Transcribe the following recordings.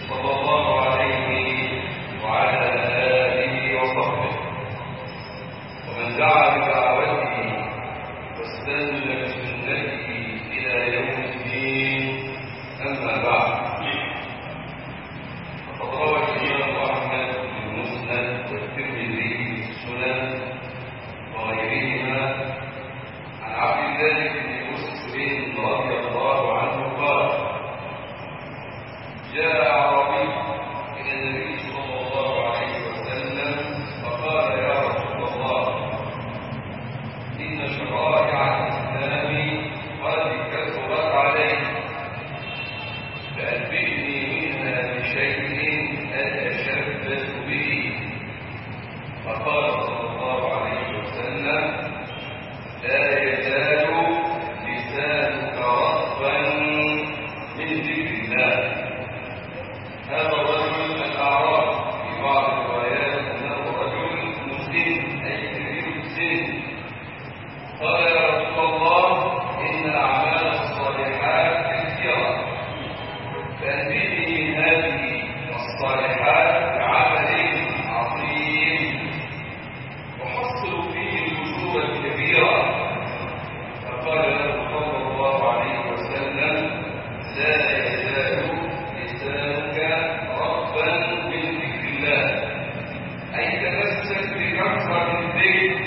صلى الله عليه وعلى آله وصحبه ومن دعا بدعوته واستنى بسنته إلى يوم الدين. أما بعد، فقد روى الإمام أحمد في المسند والترمذي في السنن وغيرهما عن عبد الله بن مسلم رضي الله عنه قال: جاء أعرابي إلى النبي صلى الله عليه وسلم فقال: يا رسول الله، إن شرائع الإسلام قد كثرت علي، فأنبئني منها بشيء أتشبث به. فقال صلى الله عليه وسلم: لا يزال لسانك رطبا من ذكر الله. هذا الرجل الأعرابي في بعض الروايات أنه رجل مسلم أي كبير السن. قال: يا رسول الله، إن الأعمال الصالحات كثيرة، فأنبئني من هذه الصالحات بعمل عظيم وحصل فيه الوجوه الكبيرة. فقال له صلى الله عليه وسلم: لا يزال لسانك رطبا من ذكر الله، أي تمسك بكثرة الذكر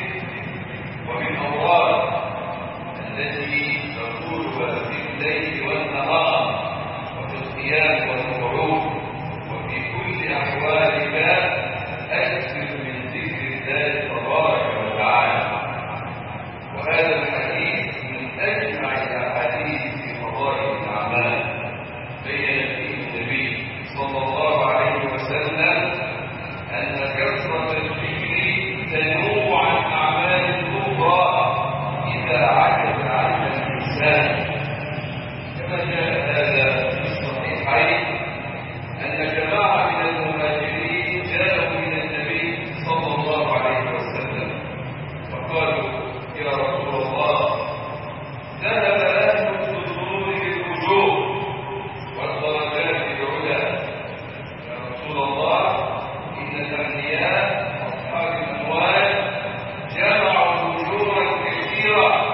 وبالأوراد التي تقولها في الليل والنهار وفي القيام والقعود وفي كل أحوالك. أكثر من ذكر الله تبارك وتعالى. وهذا الحديث من أجمع الأحاديث في فضائل الأعمال. بين فيه النبي صلى الله عليه وسلم أن كثرة الذكر تنوب عن أعمال الكبرى إذا عجز عنها الإنسان، كما جاء هذا في الصحيحين أن جماعة من المهاجرين جاءوا إلى النبي صلى الله عليه وسلم فقالوا: يا رسول الله، ذهب أهل الدثور بالأجور والدرجات العلى. يا رسول الله، إن الأغنياء أصحاب الأموال جمعوا أجورا كثيرة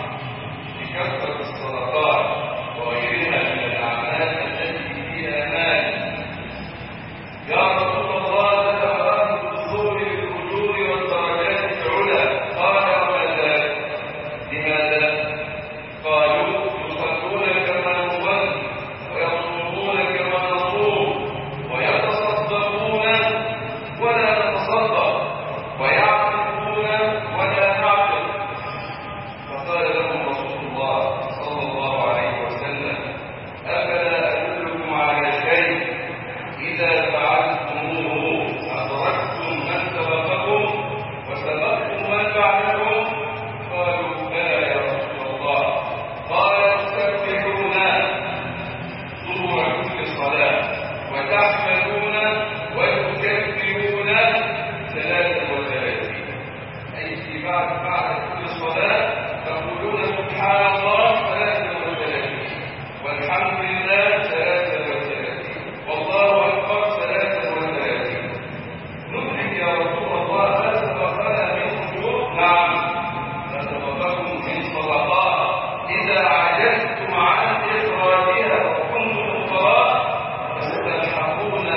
بكثرة الصدقات وغيرها من الأعمال التي فيها مال. يا رسول الله، ذهب أهل الدثور بالأجور والدرجات العلى. قال: وما ذاك؟ لماذا؟ قالوا: يصلون كما نصلي ويصومون كما نصوم ويتصدقون ولا نتصدق ويعتقون ولا نعتق. فقال لهم رسول الله صلى الله عليه وسلم: أفلا أدلكم على شيء إذا فعلتموه أدركتم من سبقكم وسبقتم من بعدكم؟ قالوا: لا يا رسول الله. قال: تسبحون دبر كل صلاة وتحمدون وتكبرون 33، أي في بعد كل صلاة تقولون سبحان الله 33 والحمد لله 33 والله أكبر 33. ندرك يا رسول الله ما سبقنا من أجور؟ نعم، ما سبقكم من صدقات إذا عجزتم عن إخراجها وكنتم فقراء فستلحقون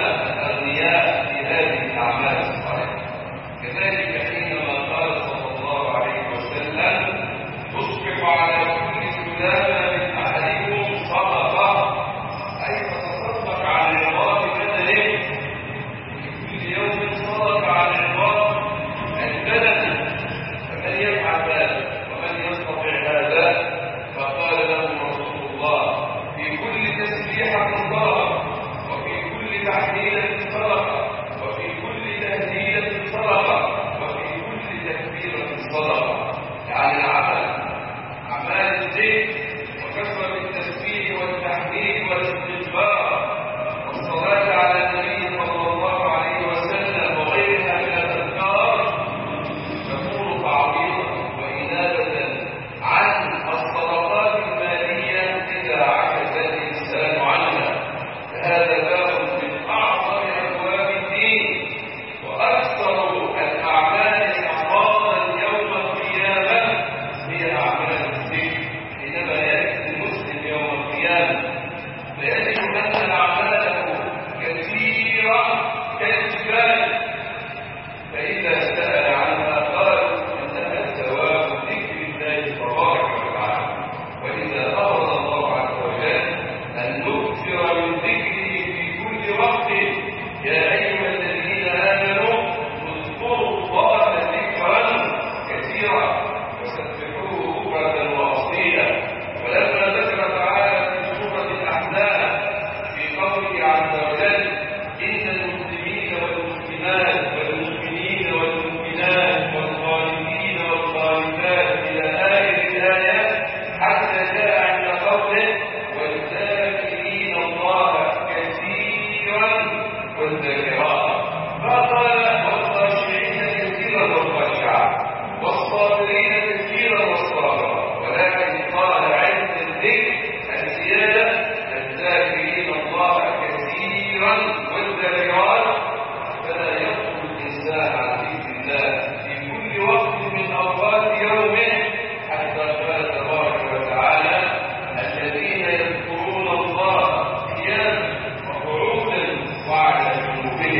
والذاكرات. فقال والخاشعين كثيرا والخاشعات والصابرين كثيرا والصابرات، ولكن قال عند الذكر الزيادة الذاكرين الله كثيرا والذاكرات. فلا يقصد الإنسان عن ذكر الله في كل وقت من أوقات يومه، حتى قال تبارك وتعالى الذين يذكرون الله قياما وقعودا وعلى جنوبهم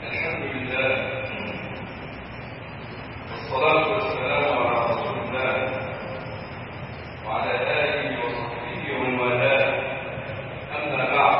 الحمد لله والصلاة والسلام على رسول الله وعلى آله وصحبه ومن والاه. أما بعد،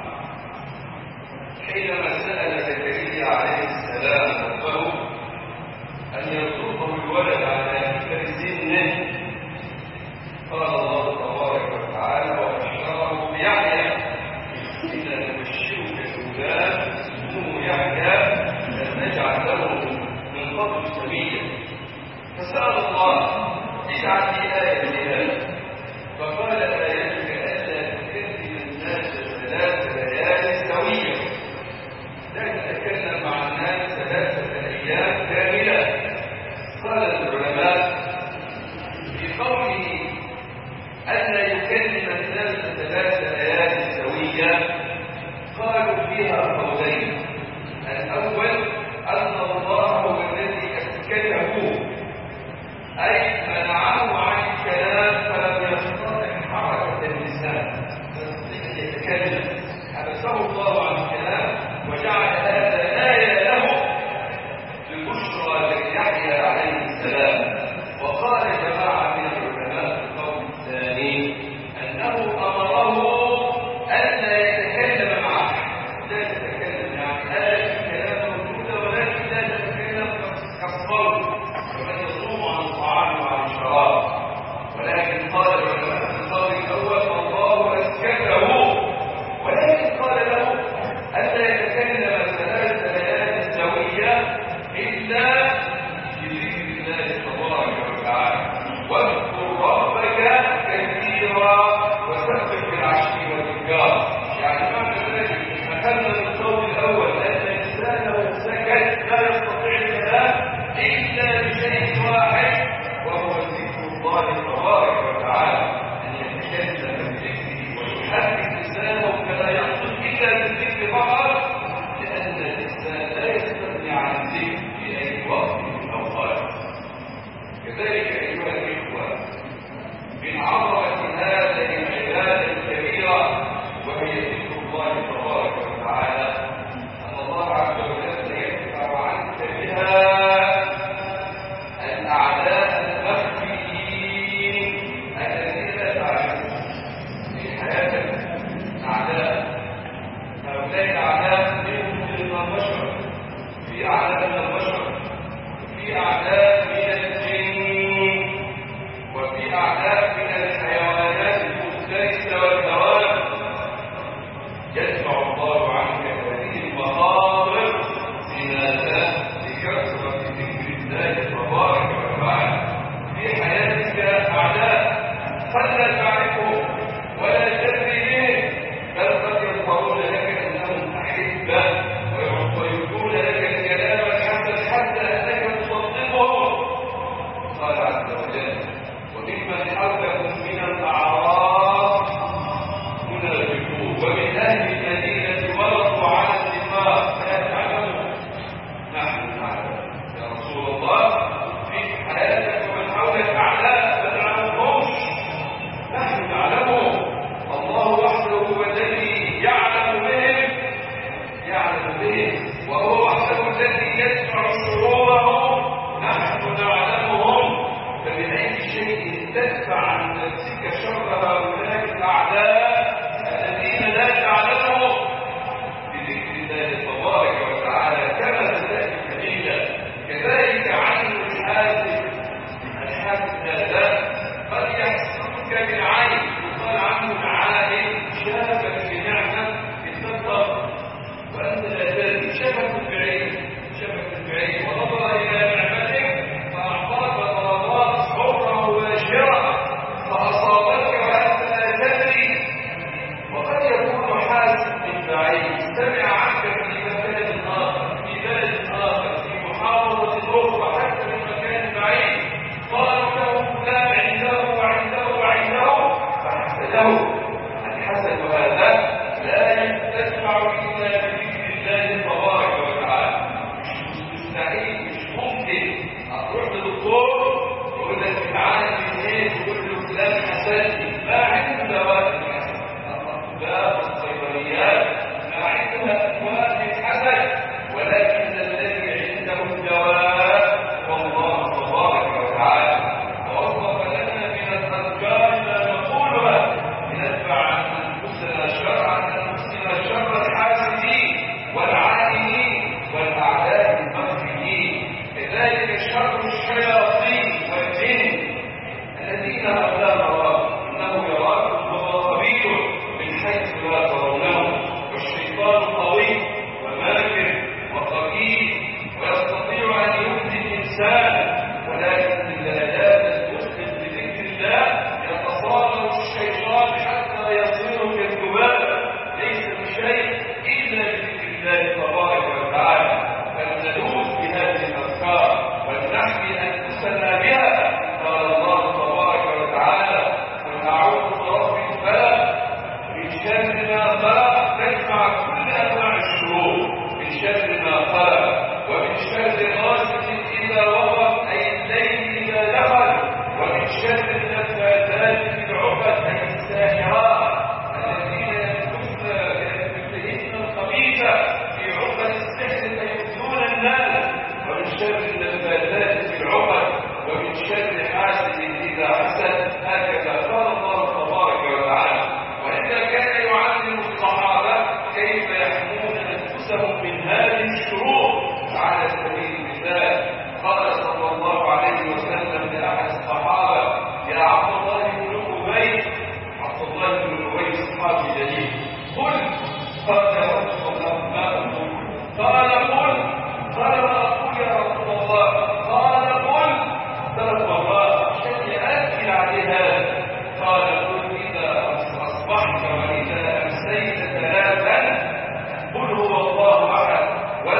حينما سأل زكريا عليه السلام ربه أن يرزقه الولد على كبر سنه، قال الله تبارك وتعالى: وبشره بيحيى إنا نبشرك بغلام اسمه يحيى لم نجعل له من قبل سميا. فسأل الله: اجعل لي آية لهذا. فقال: آيتك ألا تكلم الناس 3 ليال سويا، لا تتكلم مع الناس 3 أيام كاملة. قال العلماء في قوله ألا يكلم الناس 3 ليال سويا قالوا فيها قولين: الأول أن الله هو الذي أسكته، أي منعه عن الكلام فلم يستطع حركة اللسان، فلم يتكلم، حبسه الله عن الكلام وجعل هذا آية له لبشرى ليحيى عليه السلام. وقال جماعة من العلماء في القول الثاني أنه أمره ألا يتكلم معه، لا تتكلم، يعني آية الكلام موجودة ولكن لا تتكلم كالصوت، ومن يصوم عن الطعام وعن الشراب. لهم من هذه الشرور. على سبيل المثال قال صلى الله عليه وسلم لأحد الصحابة: يا عبد الله بن أبي، عبد الله بن أبي صحابي جليل، قل. قال يا رسول الله ما أقول؟ قال قل. قال ما أقول يا رسول الله؟ قال قل 3 مرات عشان يأكد عليه هذا. قال قل إذا أصبحت وإذا أمسيت 3 قل هو الله أحد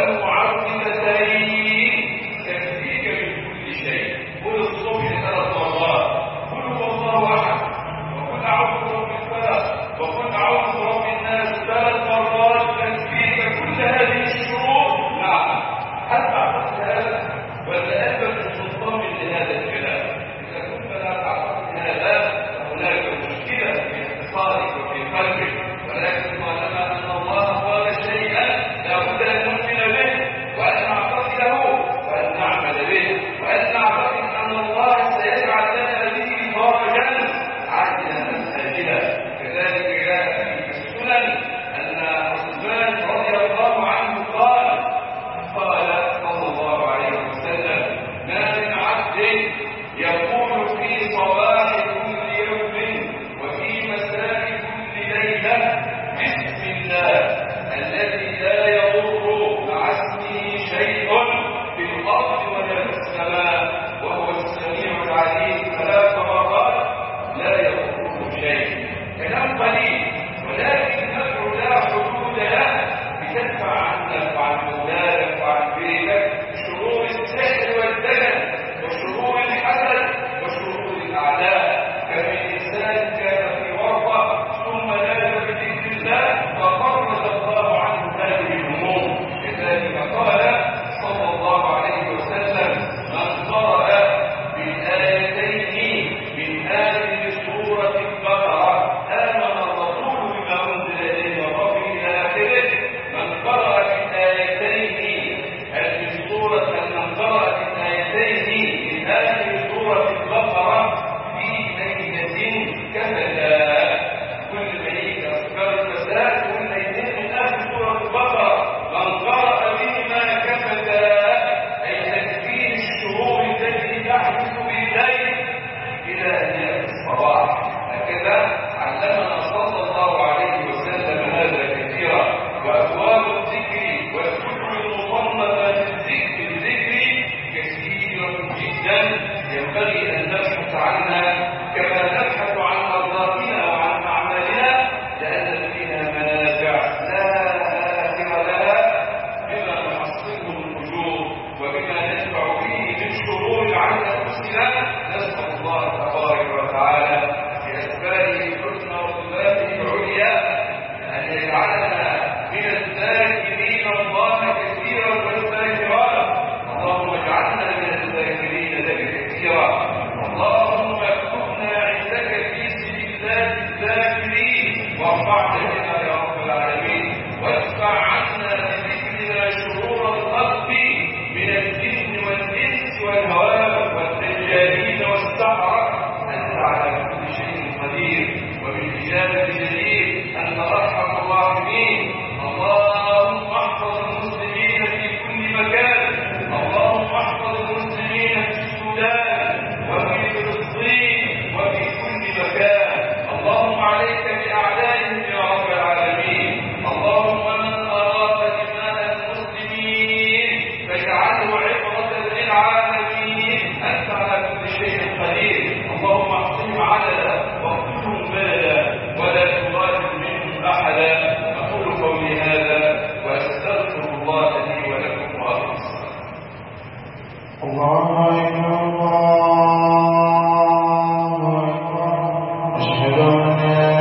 والمعوذتين تكفيك من كل شيء. قل الصبح 3 مرات قل هو الله أحد، وقل أعوذ برب الفلق، وقل أعوذ برب الناس 3 مرات تكفيك كل هذه الشرور. نعم، هل تعتقد هذا ولا أنت مطمئن لهذا الكلام؟ إذا كنت لا تعتقد هذا فهناك مشكلة في اعتقادك وفي قلبك، ولكن طالما أن الله قال شيئا لابد أن نؤمن به وأن نعتقده وأن نعمل به وأن نعتقد أن الله سيجعل لنا به فرجا عاجلا آجلا. كذلك جاء في السنن أن عثمان رضي الله عنه قال صلى الله عليه وسلم: ما من عبد يقول في صباح كل يوم وفي مساء كل ليلة بسم الله الذي لا يضر مع اسمه شيء في الأرض ولا في السماء وهو السميع العليم 3 مرات لا يضره شيء. كلام قليل ولكن نفع لا حدود له، بتدفع عنك وعن أولادك وعن بيتك شرور السحر والدجل وشرور الحسد وشرور الأعداء. كم إنسان كان في ورطة ثم نادى بذكر الله ففرج الله عنه هذه الهموم. لذلك قال صلى الله عليه وسلم: من قرأ بالآيتين من هذه سورة البقرة آمن الرسول بما أنزل إليه من ربه إلى آخره. من قرأ بالآيتين من سورة من قرأ بالآيتين من هذه سورة البقرة في ليلة كفتا. كل ليلة أذكار المساء والليلتين من آخر سورة البقرة من قرأ بهما كفتا، أي تكفير الشرور التي تحدث بالليل إلى أن يأتي الصباح. هكذا علمنا صلى الله عليه وسلم هذا كثيرا. وأبواب الذكر والكتب المصنفة بالذكر كثيرة جدا ينبغي أن نبحث عنها كما نبحث عن مرضاتنا وعن أعمالنا، لأن فيها منافع لا آخر لها بما نحصله من أجور وبما ندفع فيه من شرور عن أنفسنا. نسأل الله تبارك وتعالى بأسمائه الحسنى وصفاته العليا أن يجعلنا من الذاكرين الله كثيرا والذاكرات. اللهم اجعلنا من الذاكرين لك كثيرا. اللهم اكتبنا عندك في سجلات الذاكرين وارفعنا بنا يا رب العالمين، وادفع عنا بذكرنا شرور الخلق من الجن والانس والهوام والدجالين والسحرة. انت على كل شيء قدير وبالاجابه جدير، انت ارحم الراحمين. اللهم احفظ المسلمين في كل مكان، اللهم احفظ المسلمين في السودان وفي فلسطين وفي كل مكان. اللهم عليك بأعدائهم يا رب العالمين. اللهم من أراد دماء المسلمين فاجعله عبرة للعالمين، أنت على كل شيء قدير. اللهم احصهم عددا واقتلهم بلدا ولا تغادر منهم أحدا. أقول قولي هذا وأستغفر الله لي ولكم وأقم الصلاة. الله أكبر الله أكبر. أشهد أن لا